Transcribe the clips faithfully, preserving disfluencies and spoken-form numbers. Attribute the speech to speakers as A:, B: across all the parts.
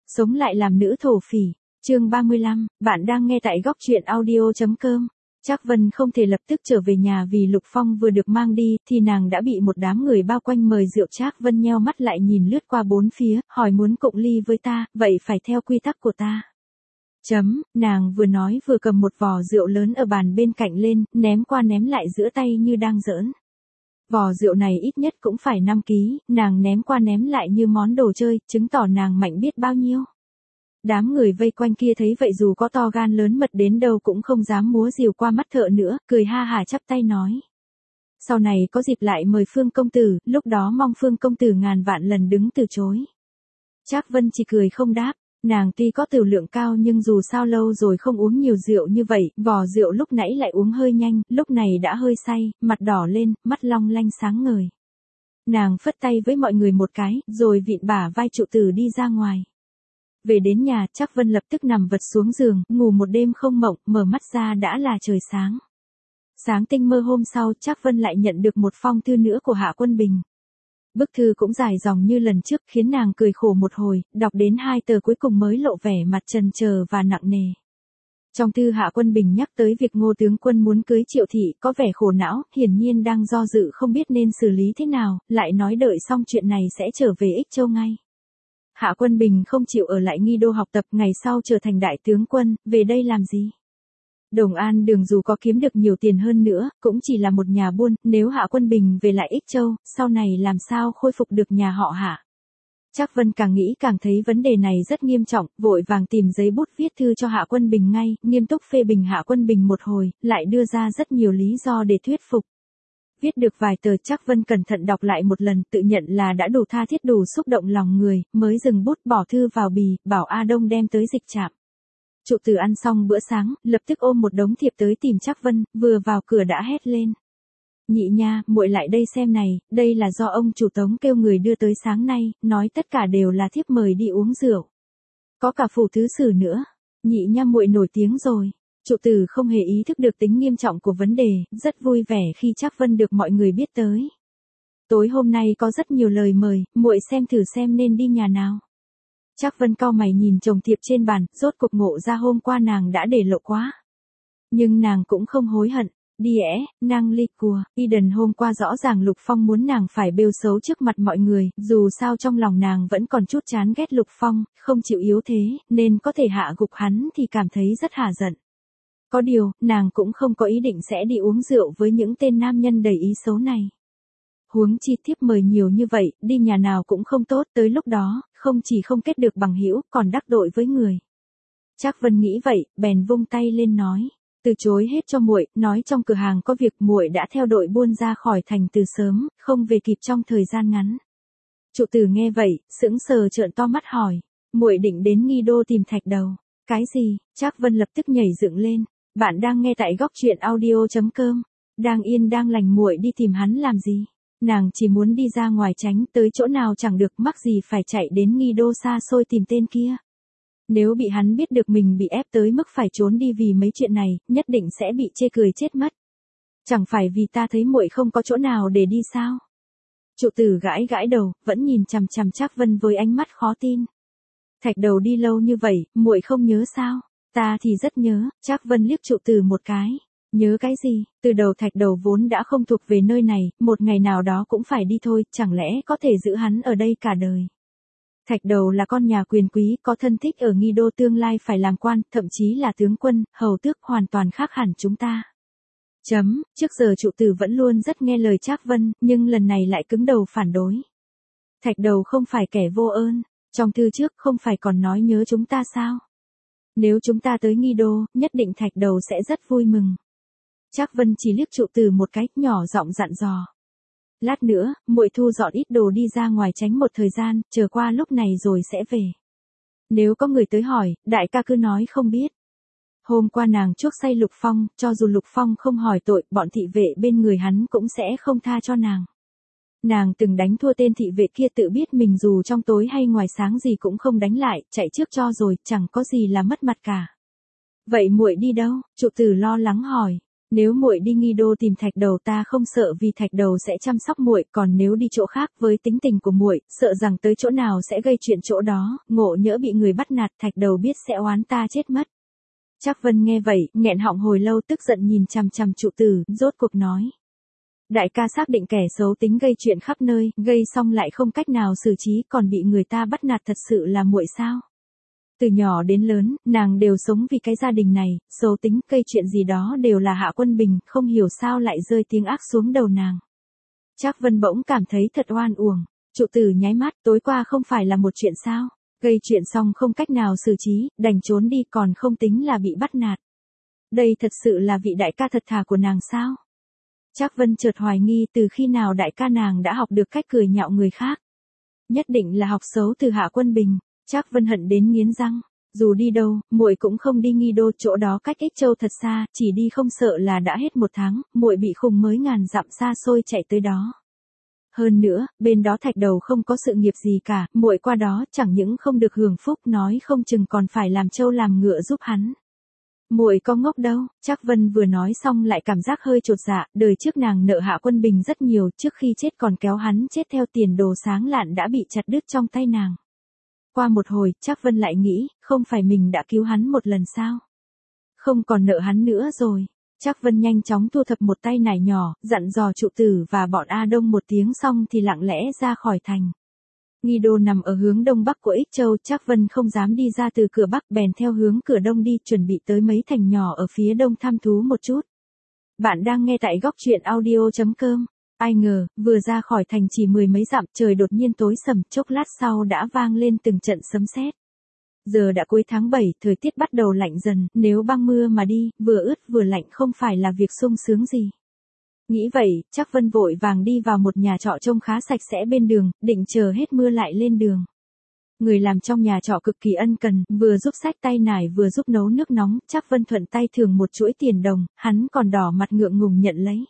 A: Sống lại làm nữ thổ phỉ. Chương ba mươi lăm, bạn đang nghe tại góc truyện audio chấm com. Trác Vân không thể lập tức trở về nhà vì Lục Phong vừa được mang đi thì nàng đã bị một đám người bao quanh mời rượu. Trác Vân nheo mắt lại nhìn lướt qua bốn phía, hỏi muốn cộng ly với ta, vậy phải theo quy tắc của ta. Chấm, nàng vừa nói vừa cầm một vò rượu lớn ở bàn bên cạnh lên, ném qua ném lại giữa tay như đang giỡn. Vò rượu này ít nhất cũng phải năm ký, nàng ném qua ném lại như món đồ chơi, chứng tỏ nàng mạnh biết bao nhiêu. Đám người vây quanh kia thấy vậy dù có to gan lớn mật đến đâu cũng không dám múa rìu qua mắt thợ nữa, cười ha hả chắp tay nói. Sau này có dịp lại mời Phương công tử, lúc đó mong Phương công tử ngàn vạn lần đứng từ chối. Trác Vân chỉ cười không đáp, nàng tuy có tửu lượng cao nhưng dù sao lâu rồi không uống nhiều rượu như vậy, vò rượu lúc nãy lại uống hơi nhanh, lúc này đã hơi say, mặt đỏ lên, mắt long lanh sáng ngời. Nàng phất tay với mọi người một cái, rồi vịn bả vai trụ tử đi ra ngoài. Về đến nhà, Trác Vân lập tức nằm vật xuống giường, ngủ một đêm không mộng, mở mắt ra đã là trời sáng. Sáng tinh mơ hôm sau, Trác Vân lại nhận được một phong thư nữa của Hạ Quân Bình. Bức thư cũng dài dòng như lần trước khiến nàng cười khổ một hồi, đọc đến hai tờ cuối cùng mới lộ vẻ mặt trần trờ và nặng nề. Trong thư Hạ Quân Bình nhắc tới việc Ngô tướng quân muốn cưới Triệu thị, có vẻ khổ não, hiển nhiên đang do dự không biết nên xử lý thế nào, lại nói đợi xong chuyện này sẽ trở về Ích Châu ngay. Hạ Quân Bình không chịu ở lại Nghi Đô học tập, ngày sau trở thành đại tướng quân, về đây làm gì? Đồng An Đường dù có kiếm được nhiều tiền hơn nữa, cũng chỉ là một nhà buôn, nếu Hạ Quân Bình về lại Ích Châu, sau này làm sao khôi phục được nhà họ Hạ? Trác Vân càng nghĩ càng thấy vấn đề này rất nghiêm trọng, vội vàng tìm giấy bút viết thư cho Hạ Quân Bình ngay, nghiêm túc phê bình Hạ Quân Bình một hồi, lại đưa ra rất nhiều lý do để thuyết phục. Viết được vài tờ, Trác Vân cẩn thận đọc lại một lần, tự nhận là đã đủ tha thiết đủ xúc động lòng người, mới dừng bút bỏ thư vào bì, bảo A Đông đem tới dịch trạm. Trụ tử ăn xong bữa sáng, lập tức ôm một đống thiệp tới tìm Trác Vân, vừa vào cửa đã hét lên. Nhị nha, muội lại đây xem này, đây là do ông chủ Tống kêu người đưa tới sáng nay, nói tất cả đều là thiếp mời đi uống rượu. Có cả phủ thứ sử nữa. Nhị nha muội nổi tiếng rồi. Trụ tử không hề ý thức được tính nghiêm trọng của vấn đề, rất vui vẻ khi Trác Vân được mọi người biết tới. Tối hôm nay có rất nhiều lời mời, muội xem thử xem nên đi nhà nào. Trác Vân cau mày nhìn chồng thiệp trên bàn, rốt cuộc ngộ ra hôm qua nàng đã để lộ quá. Nhưng nàng cũng không hối hận. Đi ẽ, nàng ly cùa, Eden hôm qua rõ ràng Lục Phong muốn nàng phải bêu xấu trước mặt mọi người, dù sao trong lòng nàng vẫn còn chút chán ghét Lục Phong, không chịu yếu thế, nên có thể hạ gục hắn thì cảm thấy rất hả giận. Có điều, nàng cũng không có ý định sẽ đi uống rượu với những tên nam nhân đầy ý xấu này. Huống chi thiếp mời nhiều như vậy, đi nhà nào cũng không tốt, tới lúc đó, không chỉ không kết được bằng hữu, còn đắc tội với người. Trác Vân nghĩ vậy, bèn vung tay lên nói, từ chối hết cho muội, nói trong cửa hàng có việc, muội đã theo đội buôn ra khỏi thành từ sớm, không về kịp trong thời gian ngắn. Trụ tử nghe vậy, sững sờ trợn to mắt hỏi, muội định đến Nghi Đô tìm Thạch Đầu? Cái gì? Trác Vân lập tức nhảy dựng lên. Bạn đang nghe tại góc truyện audio chấm com. Đang yên đang lành muội đi tìm hắn làm gì? Nàng chỉ muốn đi ra ngoài tránh, tới chỗ nào chẳng được, mắc gì phải chạy đến Nghi Đô xa xôi tìm tên kia. Nếu bị hắn biết được mình bị ép tới mức phải trốn đi vì mấy chuyện này, nhất định sẽ bị chê cười chết mất. Chẳng phải vì ta thấy muội không có chỗ nào để đi sao? Trụ tử gãi gãi đầu, vẫn nhìn chằm chằm Trác Vân với ánh mắt khó tin. Thạch Đầu đi lâu như vậy, muội không nhớ sao? Ta thì rất nhớ. Trác Vân liếc trụ tử một cái. Nhớ cái gì? Từ đầu Thạch Đầu vốn đã không thuộc về nơi này, một ngày nào đó cũng phải đi thôi, chẳng lẽ có thể giữ hắn ở đây cả đời? Thạch Đầu là con nhà quyền quý, có thân thích ở Nghi Đô, tương lai phải làm quan, thậm chí là tướng quân, hầu tước, hoàn toàn khác hẳn chúng ta. Chấm, trước giờ trụ tử vẫn luôn rất nghe lời Trác Vân, nhưng lần này lại cứng đầu phản đối. Thạch Đầu không phải kẻ vô ơn, trong thư trước không phải còn nói nhớ chúng ta sao? Nếu chúng ta tới Nghi Đô, nhất định Thạch Đầu sẽ rất vui mừng. Trác Vân chỉ liếc trụ tử một cái, nhỏ giọng dặn dò. Lát nữa, muội thu dọn ít đồ đi ra ngoài tránh một thời gian, chờ qua lúc này rồi sẽ về. Nếu có người tới hỏi, đại ca cứ nói không biết. Hôm qua nàng chuốc say Lục Phong, cho dù Lục Phong không hỏi tội, bọn thị vệ bên người hắn cũng sẽ không tha cho nàng. Nàng từng đánh thua tên thị vệ kia, tự biết mình dù trong tối hay ngoài sáng gì cũng không đánh lại, chạy trước cho rồi, chẳng có gì là mất mặt cả. Vậy muội đi đâu? Trụ tử lo lắng hỏi. Nếu muội đi Nghi Đô tìm Thạch Đầu ta không sợ vì Thạch Đầu sẽ chăm sóc muội, còn nếu đi chỗ khác với tính tình của muội, sợ rằng tới chỗ nào sẽ gây chuyện chỗ đó, ngộ nhỡ bị người bắt nạt Thạch Đầu biết sẽ oán ta chết mất. Trác Vân nghe vậy, nghẹn họng hồi lâu tức giận nhìn chằm chằm trụ tử, rốt cuộc nói. Đại ca xác định kẻ xấu tính gây chuyện khắp nơi, gây xong lại không cách nào xử trí còn bị người ta bắt nạt thật sự là muội sao? Từ nhỏ đến lớn, nàng đều sống vì cái gia đình này, xấu tính, gây chuyện gì đó đều là Hạ Quân Bình, không hiểu sao lại rơi tiếng ác xuống đầu nàng. Trác Vân bỗng cảm thấy thật oan uổng, trụ tử nháy mắt, tối qua không phải là một chuyện sao? Gây chuyện xong không cách nào xử trí, đành trốn đi còn không tính là bị bắt nạt. Đây thật sự là vị đại ca thật thà của nàng sao? Trác Vân chợt hoài nghi từ khi nào đại ca nàng đã học được cách cười nhạo người khác. Nhất định là học xấu từ Hạ Quân Bình. Trác Vân hận đến nghiến răng, dù đi đâu, muội cũng không đi Nghi Đô, chỗ đó cách Ích Châu thật xa, chỉ đi không sợ là đã hết một tháng, muội bị khùng mới ngàn dặm xa xôi chạy tới đó. Hơn nữa, bên đó Thạch Đầu không có sự nghiệp gì cả, muội qua đó chẳng những không được hưởng phúc, nói không chừng còn phải làm trâu làm ngựa giúp hắn. Muội có ngốc đâu, Trác Vân vừa nói xong lại cảm giác hơi chột dạ, đời trước nàng nợ Hạ Quân Bình rất nhiều, trước khi chết còn kéo hắn chết theo tiền đồ sáng lạn đã bị chặt đứt trong tay nàng. Qua một hồi, Trác Vân lại nghĩ, không phải mình đã cứu hắn một lần sao? Không còn nợ hắn nữa rồi. Trác Vân nhanh chóng thu thập một tay nải nhỏ, dặn dò trụ tử và bọn A Đông một tiếng xong thì lặng lẽ ra khỏi thành. Nghi Đô nằm ở hướng đông bắc của Ích Châu, Trác Vân không dám đi ra từ cửa bắc bèn theo hướng cửa đông đi, chuẩn bị tới mấy thành nhỏ ở phía đông thăm thú một chút. Bạn đang nghe tại góc truyện audio chấm com. Ai ngờ, vừa ra khỏi thành chỉ mười mấy dặm, trời đột nhiên tối sầm, chốc lát sau đã vang lên từng trận sấm sét. Giờ đã cuối tháng bảy, thời tiết bắt đầu lạnh dần, nếu băng mưa mà đi, vừa ướt vừa lạnh không phải là việc sung sướng gì. Nghĩ vậy, Trác Vân vội vàng đi vào một nhà trọ trông khá sạch sẽ bên đường, định chờ hết mưa lại lên đường. Người làm trong nhà trọ cực kỳ ân cần, vừa giúp xách tay nải vừa giúp nấu nước nóng, Trác Vân thuận tay thưởng một chuỗi tiền đồng, hắn còn đỏ mặt ngượng ngùng nhận lấy.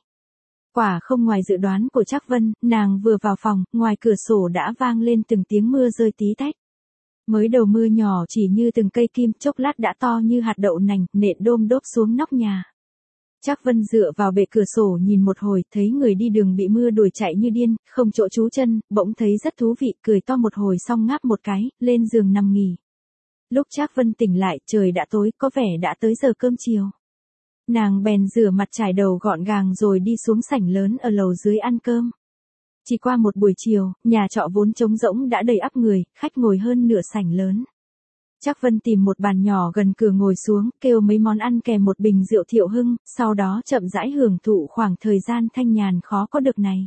A: Quả không ngoài dự đoán của Trác Vân, nàng vừa vào phòng, ngoài cửa sổ đã vang lên từng tiếng mưa rơi tí tách. Mới đầu mưa nhỏ chỉ như từng cây kim, chốc lát đã to như hạt đậu nành, nện đôm đốp xuống nóc nhà. Trác Vân dựa vào bệ cửa sổ nhìn một hồi, thấy người đi đường bị mưa đuổi chạy như điên, không chỗ trú chân, bỗng thấy rất thú vị, cười to một hồi xong ngáp một cái, lên giường nằm nghỉ. Lúc Trác Vân tỉnh lại, trời đã tối, có vẻ đã tới giờ cơm chiều. Nàng bèn rửa mặt chải đầu gọn gàng rồi đi xuống sảnh lớn ở lầu dưới ăn cơm. Chỉ qua một buổi chiều, nhà trọ vốn trống rỗng đã đầy ắp người, khách ngồi hơn nửa sảnh lớn. Trác Vân tìm một bàn nhỏ gần cửa ngồi xuống, kêu mấy món ăn kèm một bình rượu Thiệu Hưng, sau đó chậm rãi hưởng thụ khoảng thời gian thanh nhàn khó có được này.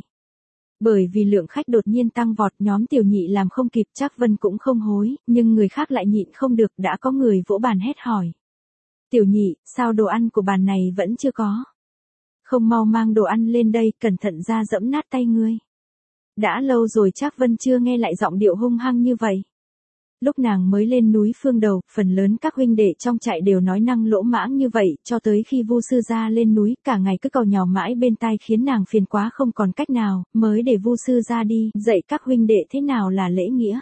A: Bởi vì lượng khách đột nhiên tăng vọt, nhóm Tiểu Nhị làm không kịp, Trác Vân cũng không hối, nhưng người khác lại nhịn không được, đã có người vỗ bàn hét hỏi. Tiểu Nhị, sao đồ ăn của bàn này vẫn chưa có? Không mau mang đồ ăn lên đây, cẩn thận ra dẫm nát tay ngươi. Đã lâu rồi Trác Vân chưa nghe lại giọng điệu hung hăng như vậy. Lúc nàng mới lên núi Phương Đầu, phần lớn các huynh đệ trong trại đều nói năng lỗ mãng như vậy, cho tới khi Vu sư gia lên núi, cả ngày cứ càu nhàu mãi bên tai khiến nàng phiền quá không còn cách nào, mới để Vu sư gia đi, dạy các huynh đệ thế nào là lễ nghĩa.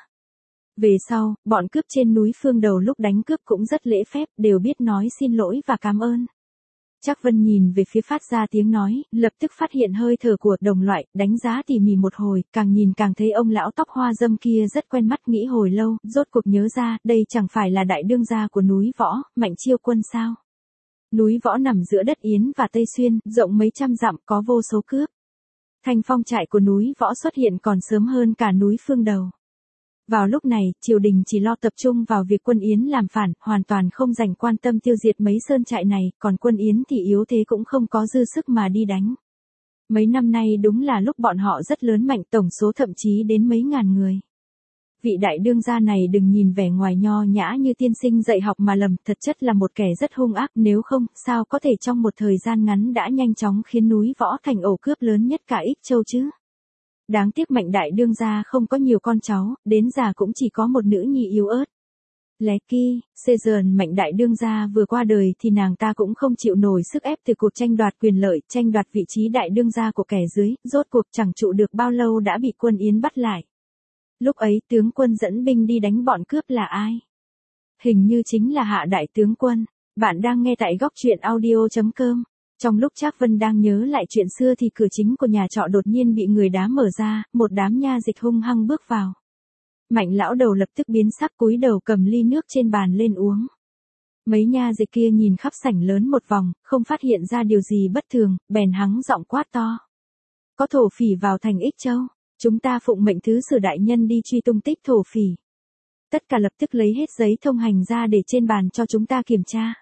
A: Về sau, bọn cướp trên núi Phương Đầu lúc đánh cướp cũng rất lễ phép, đều biết nói xin lỗi và cảm ơn. Trác Vân nhìn về phía phát ra tiếng nói, lập tức phát hiện hơi thở của đồng loại, đánh giá tỉ mỉ một hồi, càng nhìn càng thấy ông lão tóc hoa râm kia rất quen mắt, nghĩ hồi lâu, rốt cuộc nhớ ra, đây chẳng phải là đại đương gia của núi Võ, Mạnh Chiêu Quân sao? Núi Võ nằm giữa đất Yến và Tây Xuyên, rộng mấy trăm dặm, có vô số cướp. Thành phong trại của núi Võ xuất hiện còn sớm hơn cả núi Phương Đầu. Vào lúc này, triều đình chỉ lo tập trung vào việc quân Yến làm phản, hoàn toàn không dành quan tâm tiêu diệt mấy sơn trại này, còn quân Yến thì yếu thế cũng không có dư sức mà đi đánh. Mấy năm nay đúng là lúc bọn họ rất lớn mạnh, tổng số thậm chí đến mấy ngàn người. Vị đại đương gia này đừng nhìn vẻ ngoài nho nhã như tiên sinh dạy học mà lầm, thật chất là một kẻ rất hung ác, nếu không, sao có thể trong một thời gian ngắn đã nhanh chóng khiến núi Võ thành ổ cướp lớn nhất cả Ích Châu chứ. Đáng tiếc Mạnh đại đương gia không có nhiều con cháu, đến già cũng chỉ có một nữ nhi yếu ớt. Lé ki, Sejern Mạnh đại đương gia vừa qua đời thì nàng ta cũng không chịu nổi sức ép từ cuộc tranh đoạt quyền lợi, tranh đoạt vị trí đại đương gia của kẻ dưới, rốt cuộc chẳng trụ được bao lâu đã bị quân Yến bắt lại. Lúc ấy tướng quân dẫn binh đi đánh bọn cướp là ai? Hình như chính là Hạ đại tướng quân. Bạn đang nghe tại góc truyện audio chấm com. Trong lúc Trác Vân đang nhớ lại chuyện xưa thì cửa chính của nhà trọ đột nhiên bị người đá mở ra, một đám nha dịch hung hăng bước vào. Mạnh lão đầu lập tức biến sắc, cúi đầu cầm ly nước trên bàn lên uống. Mấy nha dịch kia nhìn khắp sảnh lớn một vòng, không phát hiện ra điều gì bất thường, bèn hắng giọng quát to. Có thổ phỉ vào thành Ích Châu, chúng ta phụng mệnh thứ sử đại nhân đi truy tung tích thổ phỉ. Tất cả lập tức lấy hết giấy thông hành ra để trên bàn cho chúng ta kiểm tra.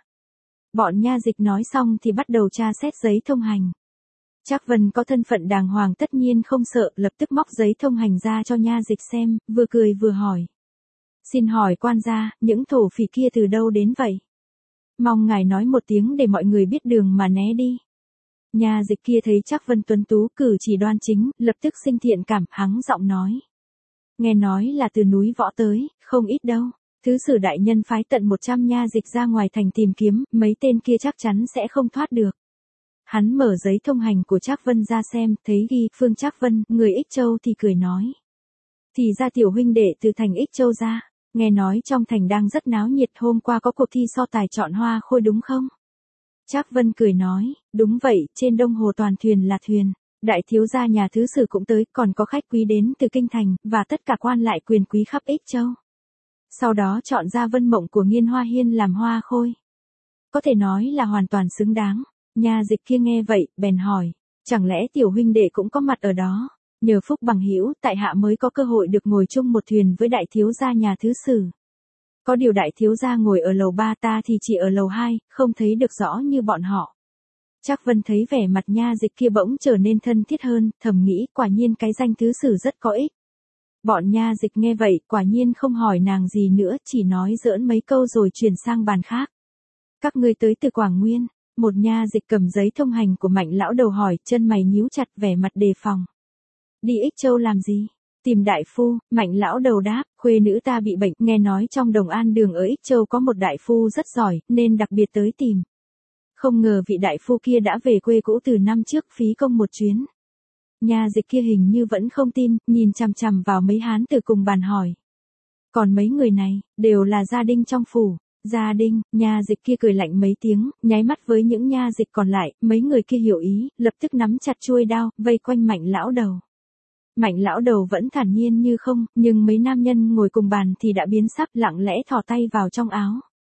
A: Bọn nha dịch nói xong thì bắt đầu tra xét giấy thông hành. Trác Vân có thân phận đàng hoàng tất nhiên không sợ, lập tức móc giấy thông hành ra cho nha dịch xem, vừa cười vừa hỏi. Xin hỏi quan gia, những thổ phỉ kia từ đâu đến vậy? Mong ngài nói một tiếng để mọi người biết đường mà né đi. Nha dịch kia thấy Trác Vân tuấn tú cử chỉ đoan chính, lập tức sinh thiện cảm, hắng giọng nói. Nghe nói là từ núi Võ tới, không ít đâu. Thứ sử đại nhân phái tận một trăm nha dịch ra ngoài thành tìm kiếm, mấy tên kia chắc chắn sẽ không thoát được. Hắn mở giấy thông hành của Trác Vân ra xem, thấy ghi Phương Trác Vân, người Ích Châu thì cười nói. Thì ra tiểu huynh đệ từ thành Ích Châu ra, nghe nói trong thành đang rất náo nhiệt, hôm qua có cuộc thi so tài chọn hoa khôi đúng không? Trác Vân cười nói, đúng vậy, trên đông hồ toàn thuyền là thuyền. Đại thiếu gia nhà thứ sử cũng tới, còn có khách quý đến từ kinh thành, và tất cả quan lại quyền quý khắp Ích Châu. Sau đó chọn ra Vân Mộng của Nghiên Hoa Hiên làm hoa khôi. Có thể nói là hoàn toàn xứng đáng. Nha dịch kia nghe vậy, bèn hỏi, chẳng lẽ tiểu huynh đệ cũng có mặt ở đó? Nhờ phúc bằng hữu, tại hạ mới có cơ hội được ngồi chung một thuyền với đại thiếu gia nhà thứ sử. Có điều đại thiếu gia ngồi ở lầu ba, ta thì chỉ ở lầu hai, không thấy được rõ như bọn họ. Trác Vân thấy vẻ mặt nha dịch kia bỗng trở nên thân thiết hơn, thầm nghĩ quả nhiên cái danh thứ sử rất có ích. Bọn nha dịch nghe vậy, quả nhiên không hỏi nàng gì nữa, chỉ nói giỡn mấy câu rồi chuyển sang bàn khác. Các ngươi tới từ Quảng Nguyên, một nha dịch cầm giấy thông hành của Mạnh lão đầu hỏi, chân mày nhíu chặt, vẻ mặt đề phòng. Đi Ích Châu làm gì? Tìm đại phu. Mạnh lão đầu đáp, khuê nữ ta bị bệnh, nghe nói trong Đồng An đường ở Ích Châu có một đại phu rất giỏi, nên đặc biệt tới tìm. Không ngờ vị đại phu kia đã về quê cũ từ năm trước, phí công một chuyến. Nha dịch kia hình như vẫn không tin, nhìn chằm chằm vào mấy hán tử cùng bàn hỏi. Còn mấy người này, đều là gia đình trong phủ. Gia đình, nha dịch kia cười lạnh mấy tiếng, nháy mắt với những nha dịch còn lại, mấy người kia hiểu ý, lập tức nắm chặt chuôi đao, vây quanh Mạnh lão đầu. Mạnh lão đầu vẫn thản nhiên như không, nhưng mấy nam nhân ngồi cùng bàn thì đã biến sắc, lặng lẽ thò tay vào trong áo.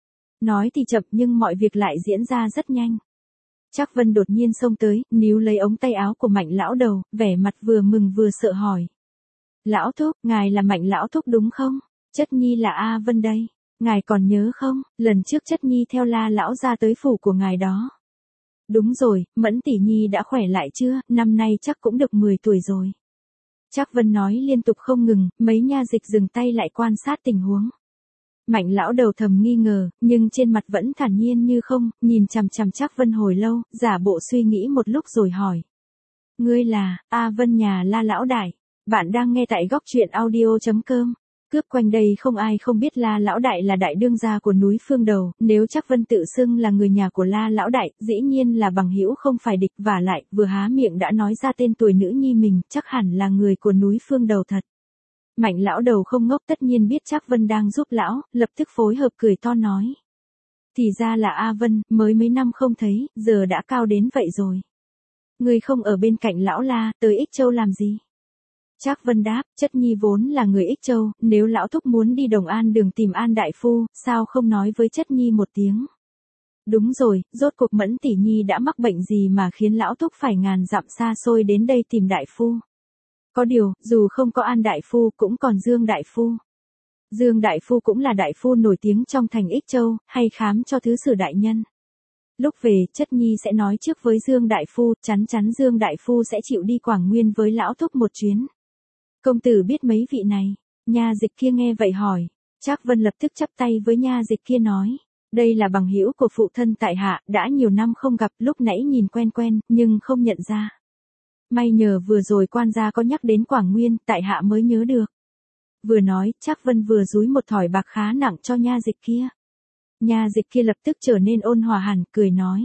A: Nói thì chậm nhưng mọi việc lại diễn ra rất nhanh. Trác Vân đột nhiên xông tới, níu lấy ống tay áo của Mạnh lão đầu, vẻ mặt vừa mừng vừa sợ hỏi. Lão thúc, ngài là Mạnh lão thúc đúng không? Chất nhi là A Vân đây. Ngài còn nhớ không, lần trước chất nhi theo La lão ra tới phủ của ngài đó. Đúng rồi, Mẫn tỷ nhi đã khỏe lại chưa, năm nay chắc cũng được mười tuổi rồi. Trác Vân nói liên tục không ngừng, mấy nha dịch dừng tay lại quan sát tình huống. Mạnh lão đầu thầm nghi ngờ, nhưng trên mặt vẫn thản nhiên như không, nhìn chằm chằm Trác Vân hồi lâu, giả bộ suy nghĩ một lúc rồi hỏi. Ngươi là, A Vân nhà La lão đại. Bạn đang nghe tại góc truyện audio chấm com. Cướp quanh đây không ai không biết La lão đại là đại đương gia của núi Phương Đầu, nếu Trác Vân tự xưng là người nhà của La lão đại, dĩ nhiên là bằng hữu không phải địch, vả lại, vừa há miệng đã nói ra tên tuổi nữ nhi mình, chắc hẳn là người của núi Phương Đầu thật. Mạnh lão đầu không ngốc, tất nhiên biết Trác Vân đang giúp lão, lập tức phối hợp cười to nói. Thì ra là A Vân, mới mấy năm không thấy, giờ đã cao đến vậy rồi. Người không ở bên cạnh lão La, tới Ích Châu làm gì? Trác Vân đáp, chất nhi vốn là người Ích Châu, nếu lão thúc muốn đi Đồng An đường tìm An đại phu, sao không nói với chất nhi một tiếng? Đúng rồi, rốt cuộc Mẫn tỷ nhi đã mắc bệnh gì mà khiến lão thúc phải ngàn dặm xa xôi đến đây tìm đại phu? Có điều, dù không có An đại phu cũng còn Dương đại phu. Dương đại phu cũng là đại phu nổi tiếng trong thành Ích Châu, hay khám cho thứ sử đại nhân. Lúc về, chất nhi sẽ nói trước với Dương đại phu, chắn chắn Dương đại phu sẽ chịu đi Quảng Nguyên với lão thúc một chuyến. Công tử biết mấy vị này? Nha dịch kia nghe vậy hỏi. Trác Vân lập tức chắp tay với nha dịch kia nói. Đây là bằng hữu của phụ thân tại hạ, đã nhiều năm không gặp, lúc nãy nhìn quen quen, nhưng không nhận ra. May nhờ vừa rồi quan gia có nhắc đến Quảng Nguyên, tại hạ mới nhớ được. Vừa nói, Trác Vân vừa dúi một thỏi bạc khá nặng cho nha dịch kia. Nha dịch kia lập tức trở nên ôn hòa hẳn, cười nói.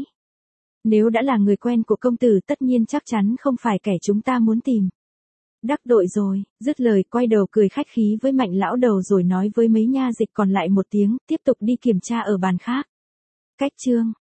A: Nếu đã là người quen của công tử tất nhiên chắc chắn không phải kẻ chúng ta muốn tìm. Đắc đội rồi, dứt lời quay đầu cười khách khí với Mạnh lão đầu rồi nói với mấy nha dịch còn lại một tiếng, tiếp tục đi kiểm tra ở bàn khác. Cách chương